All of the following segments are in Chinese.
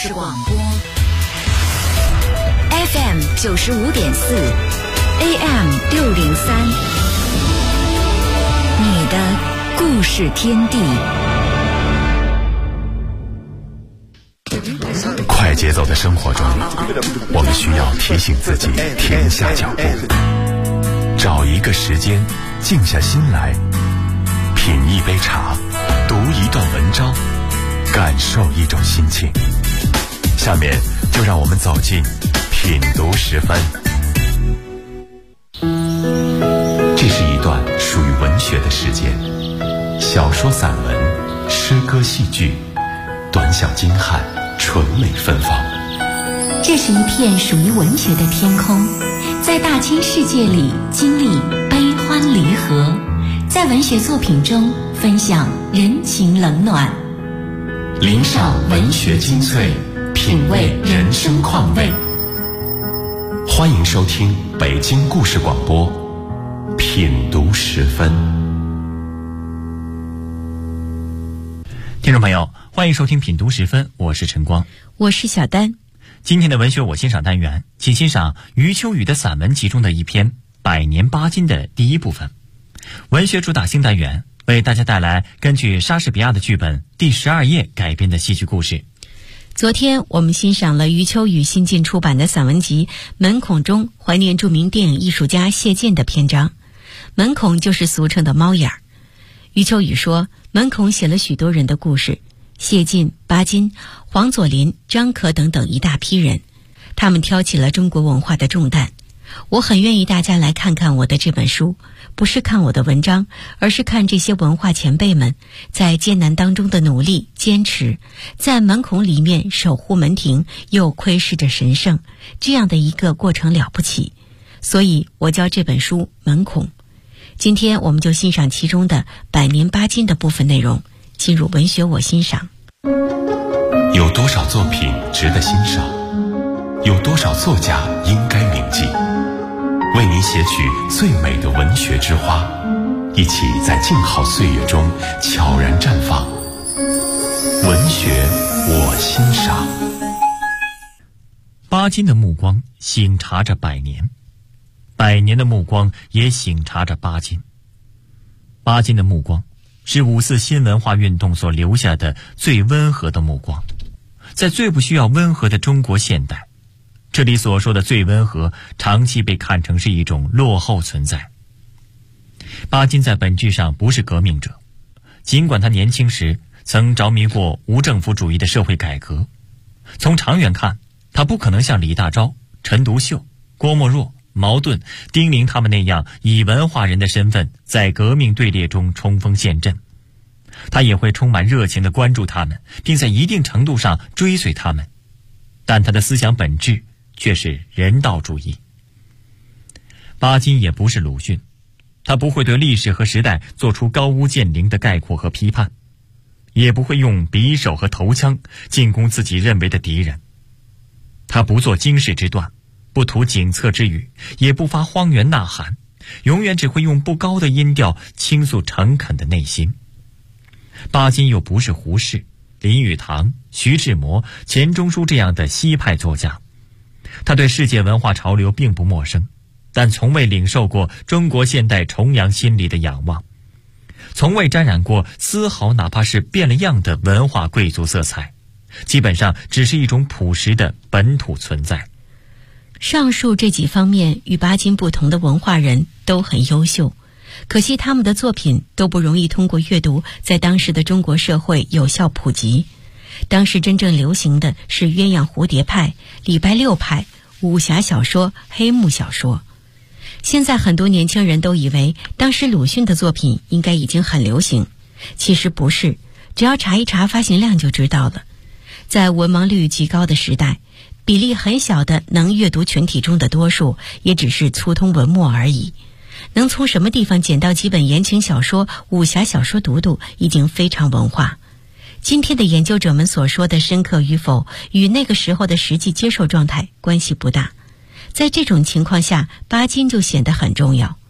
事广播 FM 95.4 AM 603，你的故事天地。 快节奏的生活中，我们需要提醒自己停下脚步，找一个时间静下心来，品一杯茶，读一段文章，感受一种心情。下面就让我们走进品读10分。这是一段属于文学的时间，小说、散文、诗歌、戏剧，短小精悍，纯美芬芳。 这是一片属于文学的天空，在大千世界里经历悲欢离合，在文学作品中分享人情冷暖， 聆赏文学精粹，品味人生况味。欢迎收听北京故事广播品读10分。 听众朋友，欢迎收听品读10分，我是陈光， 我是小丹。 今天的文学我欣赏单元，请欣赏余秋雨的散文集中的一篇《百年巴金》的第一部分。文学主打新单元为大家带来根据莎士比亚的剧本《第12页》改编的戏剧故事。 昨天我们欣赏了余秋雨新近出版的散文集《门孔》中怀念著名电影艺术家谢晋的篇章。门孔就是俗称的猫眼儿。余秋雨说，门孔写了许多人的故事，谢晋、巴金、黄佐临、张可等等一大批人，他们挑起了中国文化的重担。我很愿意大家来看看我的这本书，不是看我的文章，而是看这些文化前辈们在艰难当中的努力坚持，在门孔里面守护门庭，又窥视着神圣，这样的一个过程了不起。所以我叫这本书门孔。今天我们就欣赏其中的百年巴金的部分内容，进入文学我欣赏。 有多少作品值得欣赏？有多少作家应该铭记？为您写取最美的文学之花，一起在静好岁月中悄然绽放。文学我欣赏。 巴金的目光省察着百年，百年的目光也省察着巴金。巴金的目光是5·4新文化运动所留下的最温和的目光，在最不需要温和的中国现代，这里所说的最温和，长期被看成是一种落后存在。巴金在本质上不是革命者，尽管他年轻时曾着迷过无政府主义的社会改革，从长远看，他不可能像李大钊、陈独秀、郭沫若、茅盾、丁玲他们那样以文化人的身份在革命队列中冲锋陷阵。他也会充满热情地关注他们，并在一定程度上追随他们，但他的思想本质却是人道主义。巴金也不是鲁迅，他不会对历史和时代做出高屋建瓴的概括和批判，也不会用匕首和头枪进攻自己认为的敌人。他不做经世之断，不图警策之语，也不发荒原呐喊，永远只会用不高的音调倾诉诚恳的内心。巴金又不是胡适、林语堂、徐志摩、钱钟书这样的西派作家，他对世界文化潮流并不陌生，但从未领受过中国现代崇洋心理的仰望，从未沾染过丝毫哪怕是变了样的文化贵族色彩，基本上只是一种朴实的本土存在。 上述这几方面与巴金不同的文化人都很优秀，可惜他们的作品都不容易通过阅读在当时的中国社会有效普及。当时真正流行的是鸳鸯蝴蝶派、礼拜六派、武侠小说、黑幕小说。现在很多年轻人都以为当时鲁迅的作品应该已经很流行，其实不是，只要查一查发行量就知道了。在文盲率极高的时代，比例很小的能阅读群体中的多数也只是粗通文墨而已，能从什么地方捡到几本言情小说、武侠小说读读已经非常文化。今天的研究者们所说的深刻与否，与那个时候的实际接受状态关系不大。在这种情况下，巴金就显得很重要。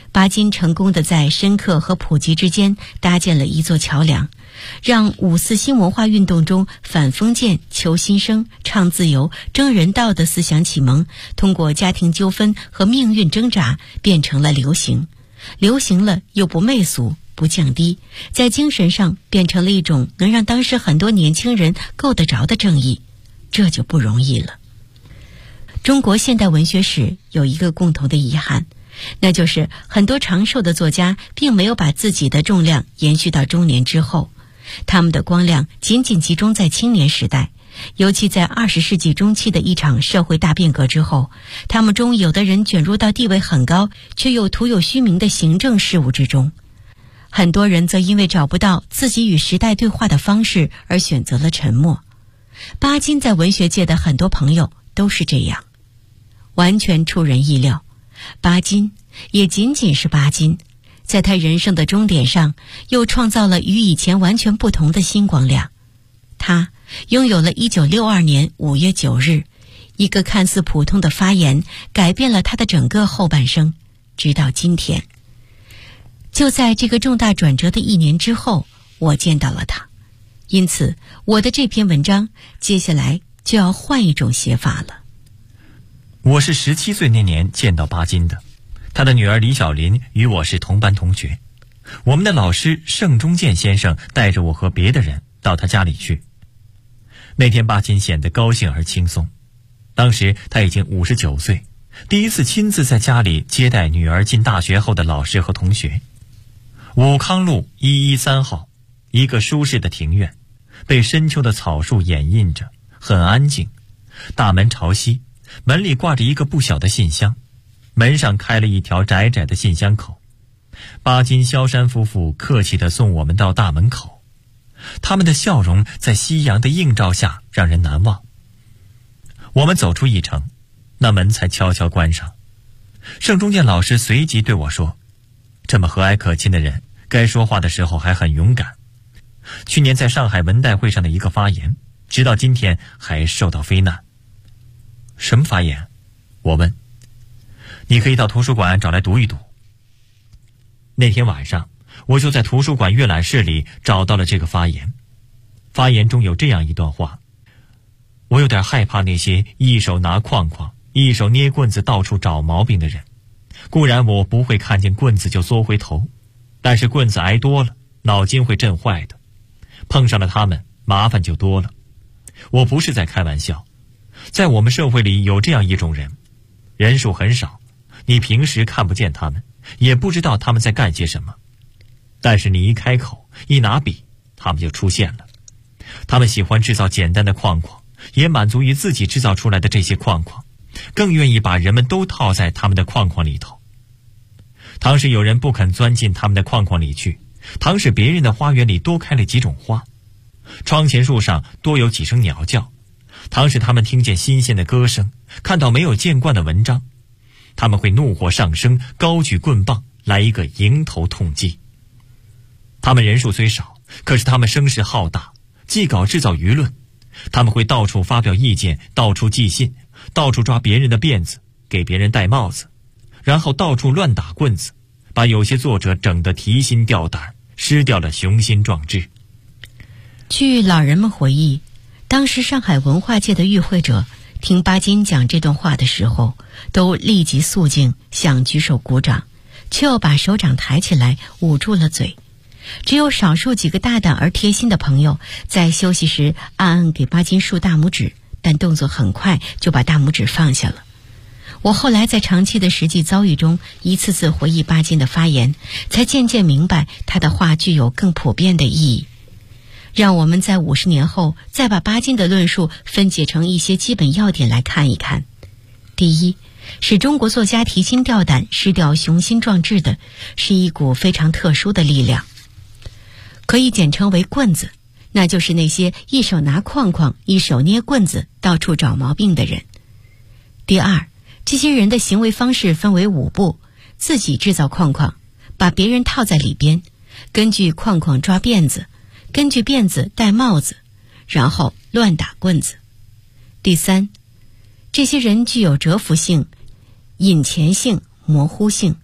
巴金成功地在深刻和普及之间搭建了一座桥梁，让5·4新文化运动中反封建、求新生、倡自由、争人道的思想启蒙，通过家庭纠纷和命运挣扎变成了流行。流行了又不媚俗、不降低，在精神上变成了一种能让当时很多年轻人够得着的正义，这就不容易了。中国现代文学史有一个共同的遗憾，那就是很多长寿的作家并没有把自己的重量延续到中年之后，他们的光亮仅仅集中在青年时代，尤其在20世纪中期的一场社会大变革之后，他们中有的人卷入到地位很高却又徒有虚名的行政事务之中，很多人则因为找不到自己与时代对话的方式而选择了沉默。巴金在文学界的很多朋友都是这样，完全出人意料。巴金也仅仅是巴金，在他人生的终点上又创造了与以前完全不同的新光亮。他拥有了1962年5月9日一个看似普通的发言，改变了他的整个后半生，直到今天。就在这个重大转折的1年之后，我见到了他，因此我的这篇文章接下来就要换一种写法了。 我是17岁那年见到巴金的，他的女儿李小林与我是同班同学。我们的老师盛中建先生带着我和别的人到他家里去。那天巴金显得高兴而轻松，当时他已经59岁，第一次亲自在家里接待女儿进大学后的老师和同学。武康路113号，一个舒适的庭院，被深秋的草树掩映着，很安静。大门朝西，门里挂着一个不小的信箱，门上开了一条窄窄的信箱口。巴金、萧山夫妇客气地送我们到大门口，他们的笑容在夕阳的映照下让人难忘。我们走出一程，那门才悄悄关上。盛中建老师随即对我说，这么和蔼可亲的人，该说话的时候还很勇敢。去年在上海文代会上的一个发言，直到今天还受到非难。什么发言？我问。你可以到图书馆找来读一读。那天晚上，我就在图书馆阅览室里找到了这个发言。发言中有这样一段话：我有点害怕那些一手拿框框，一手捏棍子到处找毛病的人。固然我不会看见棍子就缩回头，但是棍子挨多了，脑筋会震坏的。碰上了他们，麻烦就多了。我不是在开玩笑，在我们社会里有这样一种人，人数很少，你平时看不见他们，也不知道他们在干些什么，但是你一开口，一拿笔，他们就出现了。他们喜欢制造简单的框框，也满足于自己制造出来的这些框框，更愿意把人们都套在他们的框框里头。倘使有人不肯钻进他们的框框里去，倘使别人的花园里多开了几种花，窗前树上多有几声鸟叫，倘使他们听见新鲜的歌声，看到没有见惯的文章，他们会怒火上升，高举棍棒来一个迎头痛击。他们人数虽少，可是他们声势浩大，既搞制造舆论，他们会到处发表意见，到处寄信，到处抓别人的辫子，给别人戴帽子，然后到处乱打棍子，把有些作者整得提心吊胆，失掉了雄心壮志。 据老人们回忆，当时上海文化界的与会者听巴金讲这段话的时候，都立即肃静，想举手鼓掌，却又把手掌抬起来捂住了嘴。只有少数几个大胆而贴心的朋友在休息时暗暗给巴金竖大拇指，但动作很快就把大拇指放下了。我后来在长期的实际遭遇中一次次回忆巴金的发言，才渐渐明白他的话具有更普遍的意义。让我们在50年后再把巴金的论述分解成一些基本要点来看一看。第一，使中国作家提心吊胆、失掉雄心壮志的是一股非常特殊的力量，可以简称为棍子，那就是那些一手拿框框，一手捏棍子，到处找毛病的人。第二，这些人的行为方式分为5步：自己制造框框，把别人套在里边，根据框框抓辫子，根据辫子戴帽子，然后乱打棍子。第三，这些人具有蛰伏性、隐潜性、模糊性，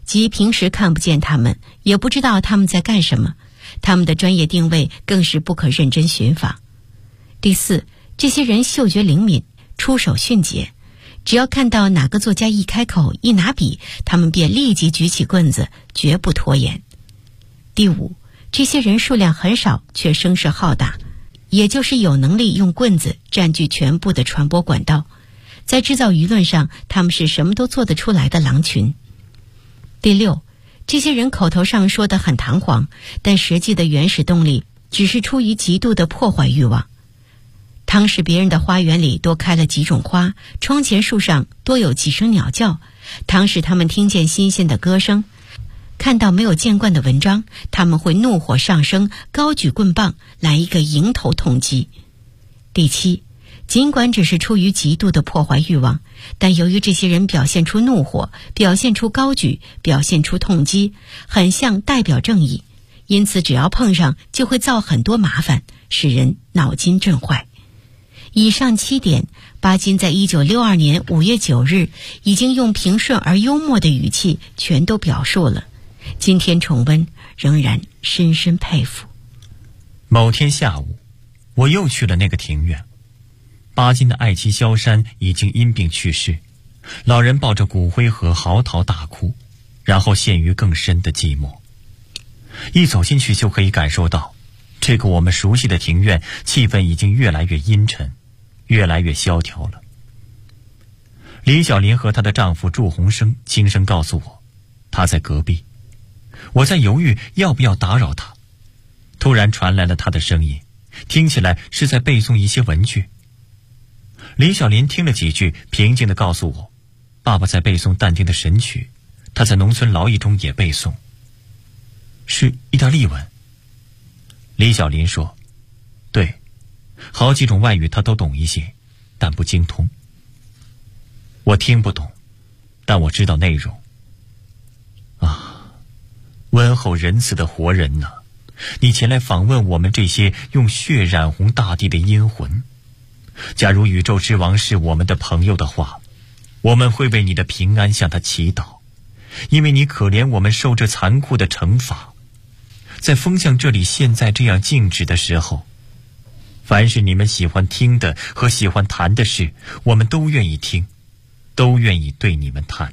即平时看不见他们，也不知道他们在干什么，他们的专业定位更是不可认真寻访。第四，这些人嗅觉灵敏，出手迅捷，只要看到哪个作家一开口一拿笔，他们便立即举起棍子，绝不拖延。第五，这些人数量很少，却声势浩大，也就是有能力用棍子占据全部的传播管道，在制造舆论上，他们是什么都做得出来的狼群。第六，这些人口头上说得很堂皇，但实际的原始动力只是出于极度的破坏欲望。倘使别人的花园里多开了几种花，窗前树上多有几声鸟叫，倘使他们听见新鲜的歌声，看到没有见惯的文章，他们会怒火上升，高举棍棒来一个迎头痛击。第七，尽管只是出于极度的破坏欲望，但由于这些人表现出怒火，表现出高举，表现出痛击，很像代表正义，因此只要碰上就会造很多麻烦，使人脑筋震坏。以上7点，巴金在1962年5月9日已经用平顺而幽默的语气全都表述了。今天重温，仍然深深佩服。 某天下午，我又去了那个庭院。巴金的爱妻萧珊已经因病去世，老人抱着骨灰盒嚎啕大哭，然后陷于更深的寂寞。一走进去就可以感受到，这个我们熟悉的庭院气氛已经越来越阴沉，越来越萧条了。李小林和她的丈夫祝鸿生轻声告诉我，她在隔壁。我在犹豫要不要打扰她，突然传来了她的声音，听起来是在背诵一些文句。李小林听了几句，平静地告诉我，爸爸在背诵但丁的神曲，他在农村劳役中也背诵，是意大利文。李小林说，对，好几种外语他都懂一些，但不精通。我听不懂，但我知道内容。啊，温厚仁慈的活人啊，你前来访问我们这些用血染红大地的阴魂。假如宇宙之王是我们的朋友的话，我们会为你的平安向他祈祷，因为你可怜我们受这残酷的惩罚。在风向这里现在这样静止的时候，凡是你们喜欢听的和喜欢谈的事，我们都愿意听，都愿意对你们谈。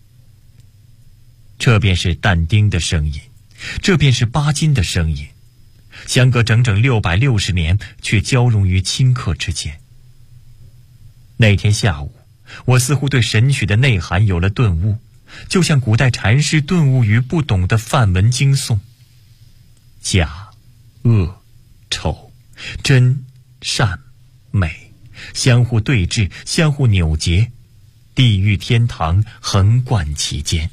这便是但丁的声音，这便是巴金的声音，相隔整整660年，却交融于顷刻之间。那天下午，我似乎对神曲的内涵有了顿悟，就像古代禅师顿悟于不懂的梵文经诵。假、恶、丑、真、善、美，相互对峙，相互扭结，地狱天堂横贯其间。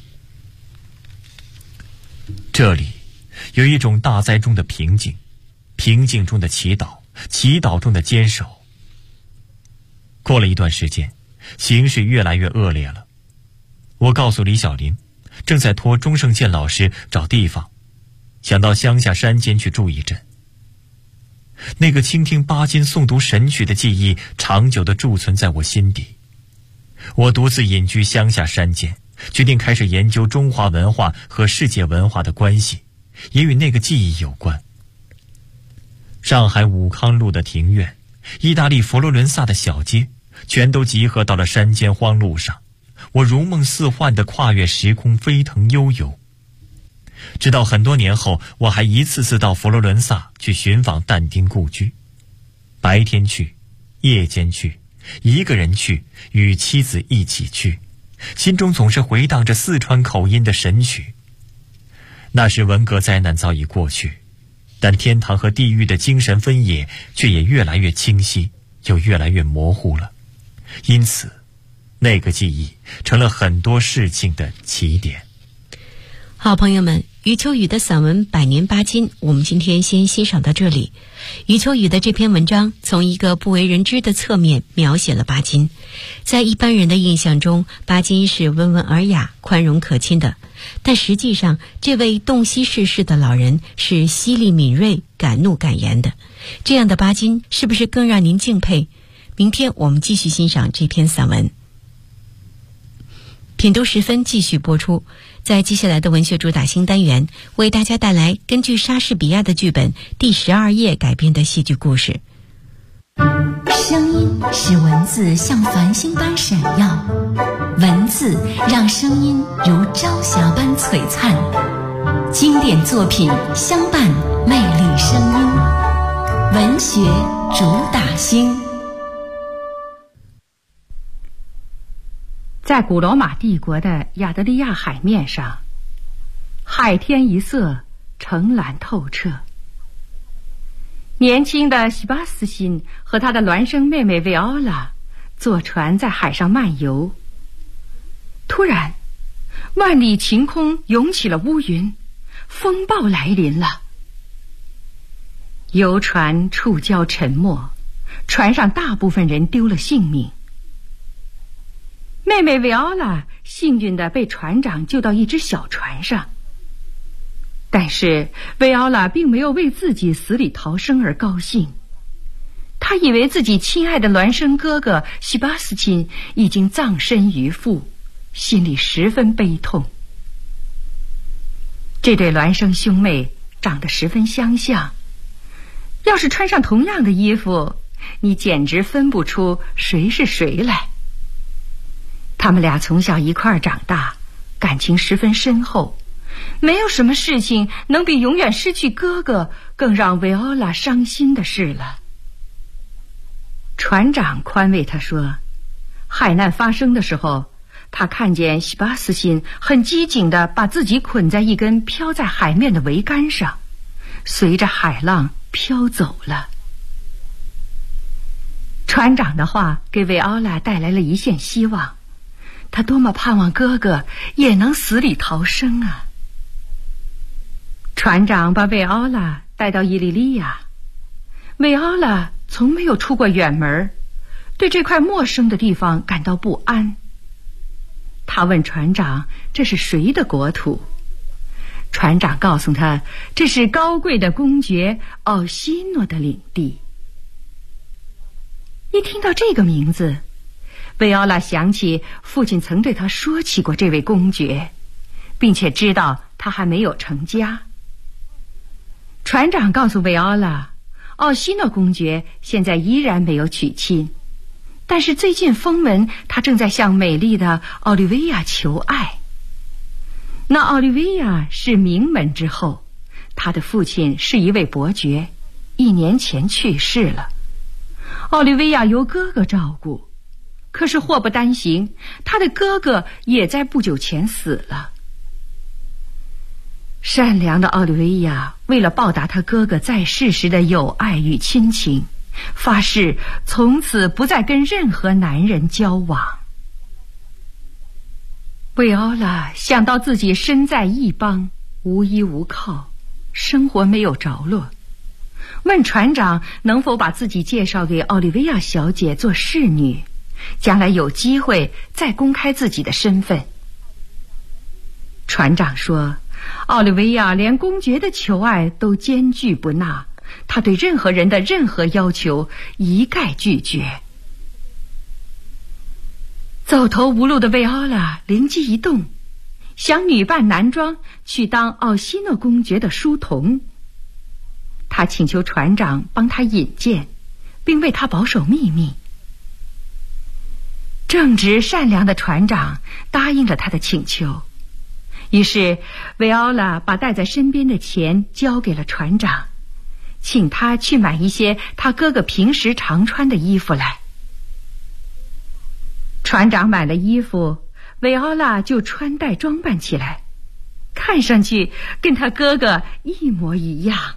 这里有一种大灾中的平静，平静中的祈祷，祈祷中的坚守。过了一段时间，形势越来越恶劣了。我告诉李小林，正在托钟胜健老师找地方，想到乡下山间去住一阵。那个倾听巴金诵读神曲的记忆长久地贮存在我心底。我独自隐居乡下山间，决定开始研究中华文化和世界文化的关系，也与那个记忆有关。上海武康路的庭院，意大利佛罗伦萨的小街，全都集合到了山间荒路上。我如梦似幻地跨越时空，飞腾悠游。直到很多年后，我还一次次到佛罗伦萨去寻访但丁故居，白天去，夜间去，一个人去，与妻子一起去，心中总是回荡着四川口音的神曲。那时文革灾难早已过去，但天堂和地狱的精神分野却也越来越清晰，又越来越模糊了。因此那个记忆成了很多事情的起点。 好朋友们，余秋雨的散文《百年巴金》，我们今天先欣赏到这里。余秋雨的这篇文章从一个不为人知的侧面描写了巴金。在一般人的印象中，巴金是温文尔雅、宽容可亲的，但实际上这位洞悉世事的老人是犀利敏锐、敢怒敢言的。这样的巴金是不是更让您敬佩？明天我们继续欣赏这篇散文。品读时分继续播出。 在接下来的文学主打新单元，为大家带来根据莎士比亚的剧本《第12夜》改编的戏剧故事。 声音使文字像繁星般闪耀，文字让声音如朝霞般璀璨。经典作品相伴，魅力声音，文学主打星。 在古罗马帝国的亚得里亚海面上，海天一色，澄蓝透彻。年轻的西巴斯辛和他的孪生妹妹维奥拉坐船在海上漫游。突然，万里晴空涌起了乌云，风暴来临了。游船触礁沉没，船上大部分人丢了性命。妹妹维奥拉幸运地被船长救到一只小船上，但是维奥拉并没有为自己死里逃生而高兴。她以为自己亲爱的孪生哥哥西巴斯钦已经葬身鱼腹，心里十分悲痛。这对孪生兄妹长得十分相像，要是穿上同样的衣服，你简直分不出谁是谁来。他们俩从小一块儿长大，感情十分深厚，没有什么事情能比永远失去哥哥更让维奥拉伤心的事了。船长宽慰他说，海难发生的时候，他看见西巴斯辛很机警地把自己捆在一根飘在海面的桅杆上，随着海浪飘走了。船长的话给维奥拉带来了一线希望，他多么盼望哥哥也能死里逃生啊！船长把维奥拉带到伊利利亚，维奥拉从没有出过远门，对这块陌生的地方感到不安。他问船长这是谁的国土，船长告诉他这是高贵的公爵奥西诺的领地。一听到这个名字，维奥拉想起父亲曾对他说起过这位公爵，并且知道他还没有成家。船长告诉维奥拉，奥西诺公爵现在依然没有娶亲，但是最近风闻他正在向美丽的奥利维亚求爱。那奥利维亚是名门之后，他的父亲是一位伯爵，1年前去世了。奥利维亚由哥哥照顾，可是祸不单行，他的哥哥也在不久前死了。善良的奥利维亚为了报答他哥哥在世时的友爱与亲情，发誓从此不再跟任何男人交往。维奥拉想到自己身在异邦，无依无靠，生活没有着落，问船长能否把自己介绍给奥利维亚小姐做侍女，将来有机会再公开自己的身份。船长说，奥利维亚连公爵的求爱都坚决不纳，他对任何人的任何要求一概拒绝。走投无路的维奥拉灵机一动，想女扮男装去当奥西诺公爵的书童。他请求船长帮他引荐，并为他保守秘密。正直善良的船长答应了他的请求，于是维奥拉把带在身边的钱交给了船长，请他去买一些他哥哥平时常穿的衣服来。船长买了衣服，维奥拉就穿戴装扮起来，看上去跟他哥哥一模一样。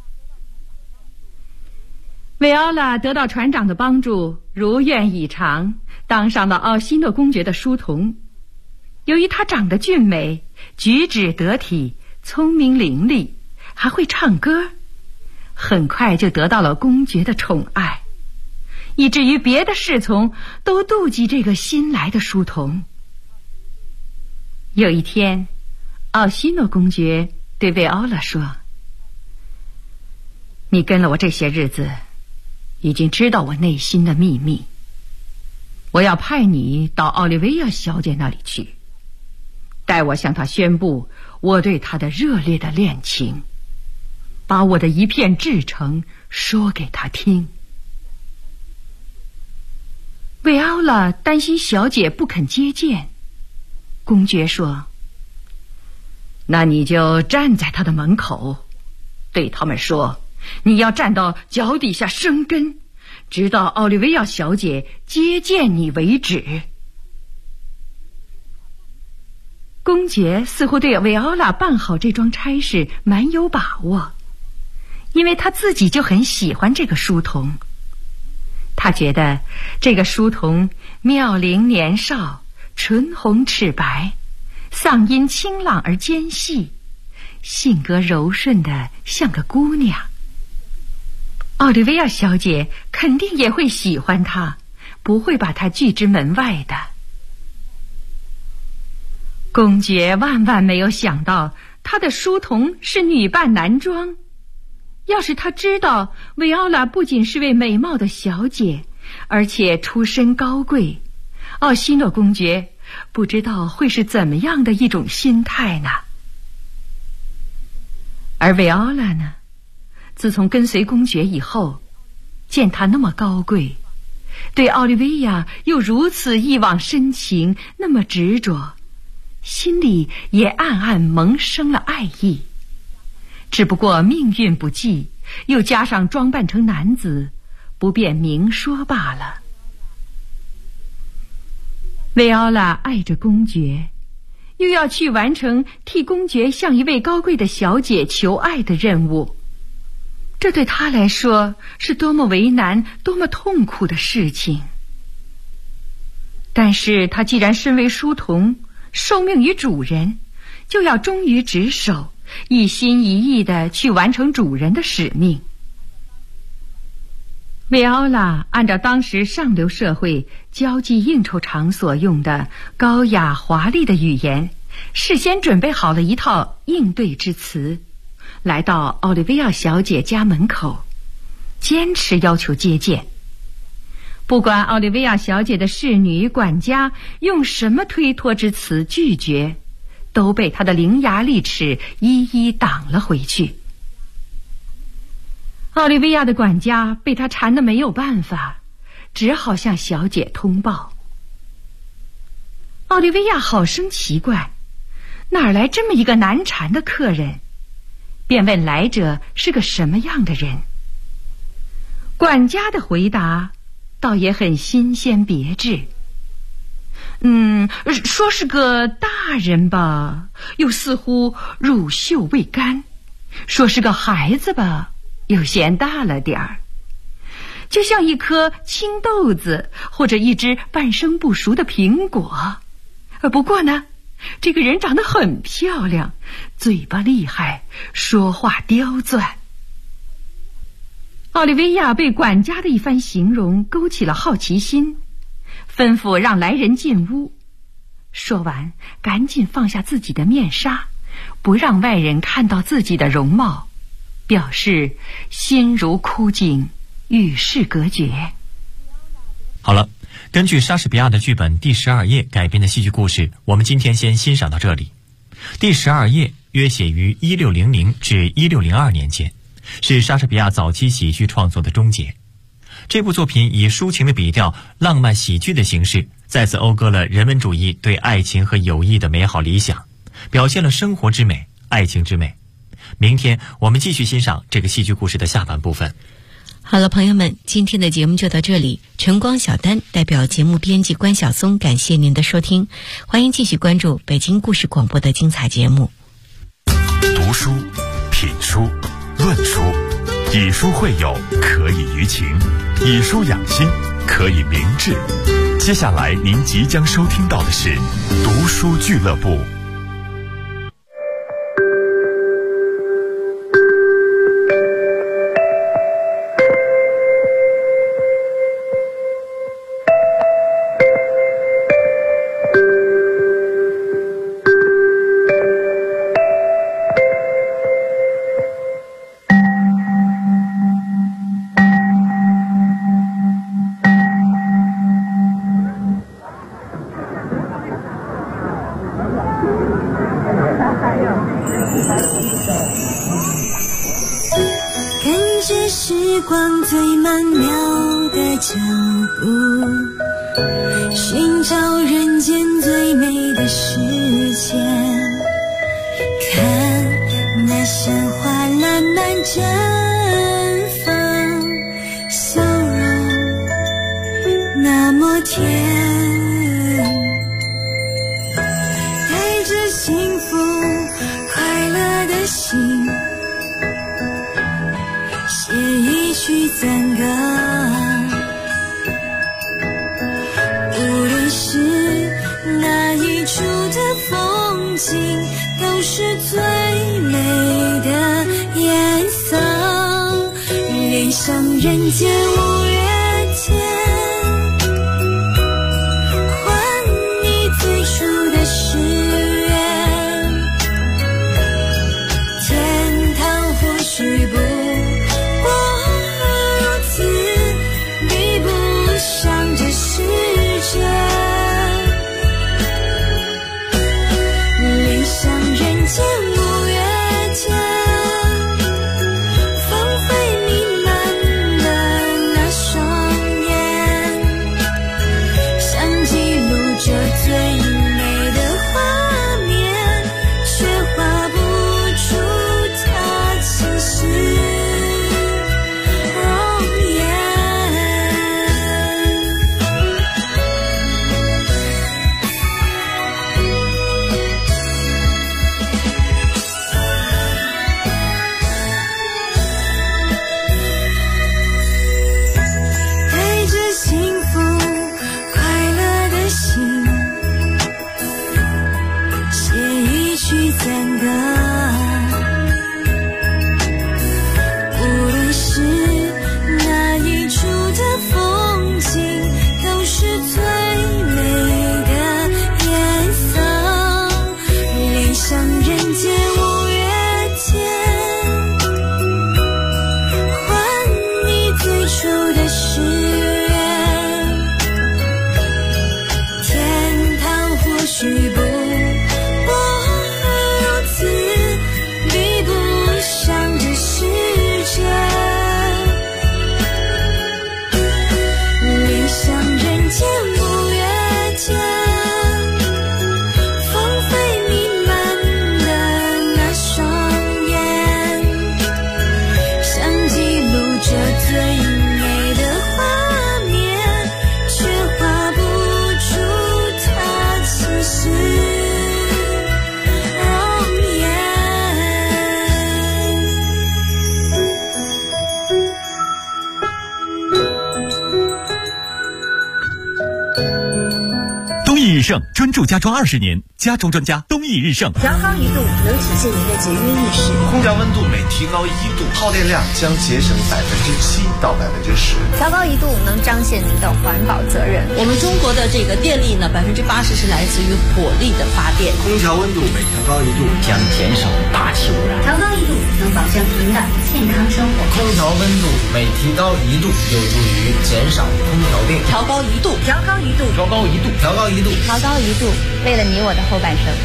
维奥拉得到船长的帮助，如愿以偿，当上了奥西诺公爵的书童。由于他长得俊美，举止得体，聪明伶俐，还会唱歌，很快就得到了公爵的宠爱，以至于别的侍从都妒忌这个新来的书童。有一天，奥西诺公爵对维奥拉说，你跟了我这些日子，已经知道我内心的秘密，我要派你到奥利维亚小姐那里去。 待我向他宣布我对他的热烈的恋情，把我的一片至诚说给他听。维奥拉担心小姐不肯接见，公爵说：那你就站在他的门口，对他们说，你要站到脚底下生根，直到奥利维亚小姐接见你为止。公爵似乎对维奥拉办好这桩差事蛮有把握，因为他自己就很喜欢这个书童。他觉得这个书童妙龄年少，唇红齿白，嗓音清朗而尖细，性格柔顺的像个姑娘。奥利维亚小姐肯定也会喜欢他，不会把他拒之门外的。公爵万万没有想到他的书童是女扮男装。要是他知道维奥拉不仅是位美貌的小姐，而且出身高贵，奥西诺公爵不知道会是怎么样的一种心态呢？而维奥拉呢，自从跟随公爵以后，见他那么高贵，对奥利维亚又如此一往深情，那么执着，心里也暗暗萌生了爱意。只不过命运不济，又加上装扮成男子，不便明说罢了。维奥拉爱着公爵，又要去完成替公爵向一位高贵的小姐求爱的任务，这对他来说是多么为难，多么痛苦的事情。但是他既然身为书童，受命于主人，就要忠于职守，一心一意地去完成主人的使命。维奥拉按照当时上流社会交际应酬场所用的高雅华丽的语言，事先准备好了一套应对之词，来到奥利维亚小姐家门口，坚持要求接见。不管奥利维亚小姐的侍女管家用什么推脱之词拒绝，都被他的伶牙俐齿一一挡了回去。奥利维亚的管家被他缠得没有办法，只好向小姐通报。奥利维亚好生奇怪，哪来这么一个难缠的客人，便问来者是个什么样的人。管家的回答倒也很新鲜别致，说是个大人吧，又似乎乳臭未干；说是个孩子吧，又嫌大了点儿，就像一颗青豆子或者一只半生不熟的苹果。不过呢，这个人长得很漂亮，嘴巴厉害，说话刁钻。奥利维亚被管家的一番形容勾起了好奇心，吩咐让来人进屋。说完，赶紧放下自己的面纱，不让外人看到自己的容貌，表示心如枯井，与世隔绝。 好了，根据莎士比亚的剧本《第12夜》改编的戏剧故事，我们今天先欣赏到这里。《第12夜》约写于1600至1602年间，是莎士比亚早期喜剧创作的终结。这部作品以抒情的笔调、浪漫喜剧的形式，再次讴歌了人文主义对爱情和友谊的美好理想，表现了生活之美、爱情之美。明天我们继续欣赏这个戏剧故事的下半部分。 好了，朋友们，今天的节目就到这里。晨光小丹代表节目编辑关晓松，感谢您的收听，欢迎继续关注北京故事广播的精彩节目。 读书、品书、论书，以书会友，可以娱情；以书养心，可以明志。接下来您即将收听到的是读书俱乐部。 天，带着幸福快乐的心，写一曲赞歌。无论是哪一处的风景，都是最美的颜色。恋上人间五月天，还你最初的誓言。天堂或许不过如此，比不上这世界。恋上人间五月天， 日盛专注家装20年，家装专家东益日盛。 调高1度能体现您的节约意识。 空调温度每提高1度，耗电量将节省7%到10%。 调高1度能彰显您的环保责任。 我们中国的这个电力呢，80%是来自于火力的发电。 空调温度每调高1度， 将减少大气污染。 调高1度能保障您的健康生活。 空调温度每提高1度，有助于减少空调病。 调高1度， 调高1度， 调高1度，调高1度。 调高1度，为了你我的后半生。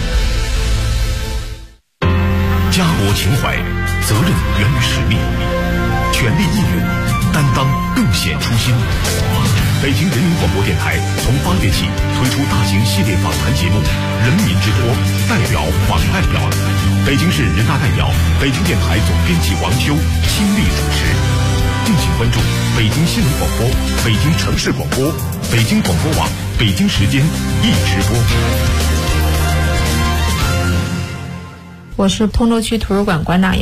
家国情怀，责任源于使命，全力应援，担当更显初心。北京人民广播电台从8月起推出大型系列访谈节目《人民之托》，代表访代表。北京市人大代表、北京电台总编辑王修亲力主持。敬请关注北京新闻广播、北京城市广播、北京广播网、北京时间一直播。 我是通州区图书馆馆长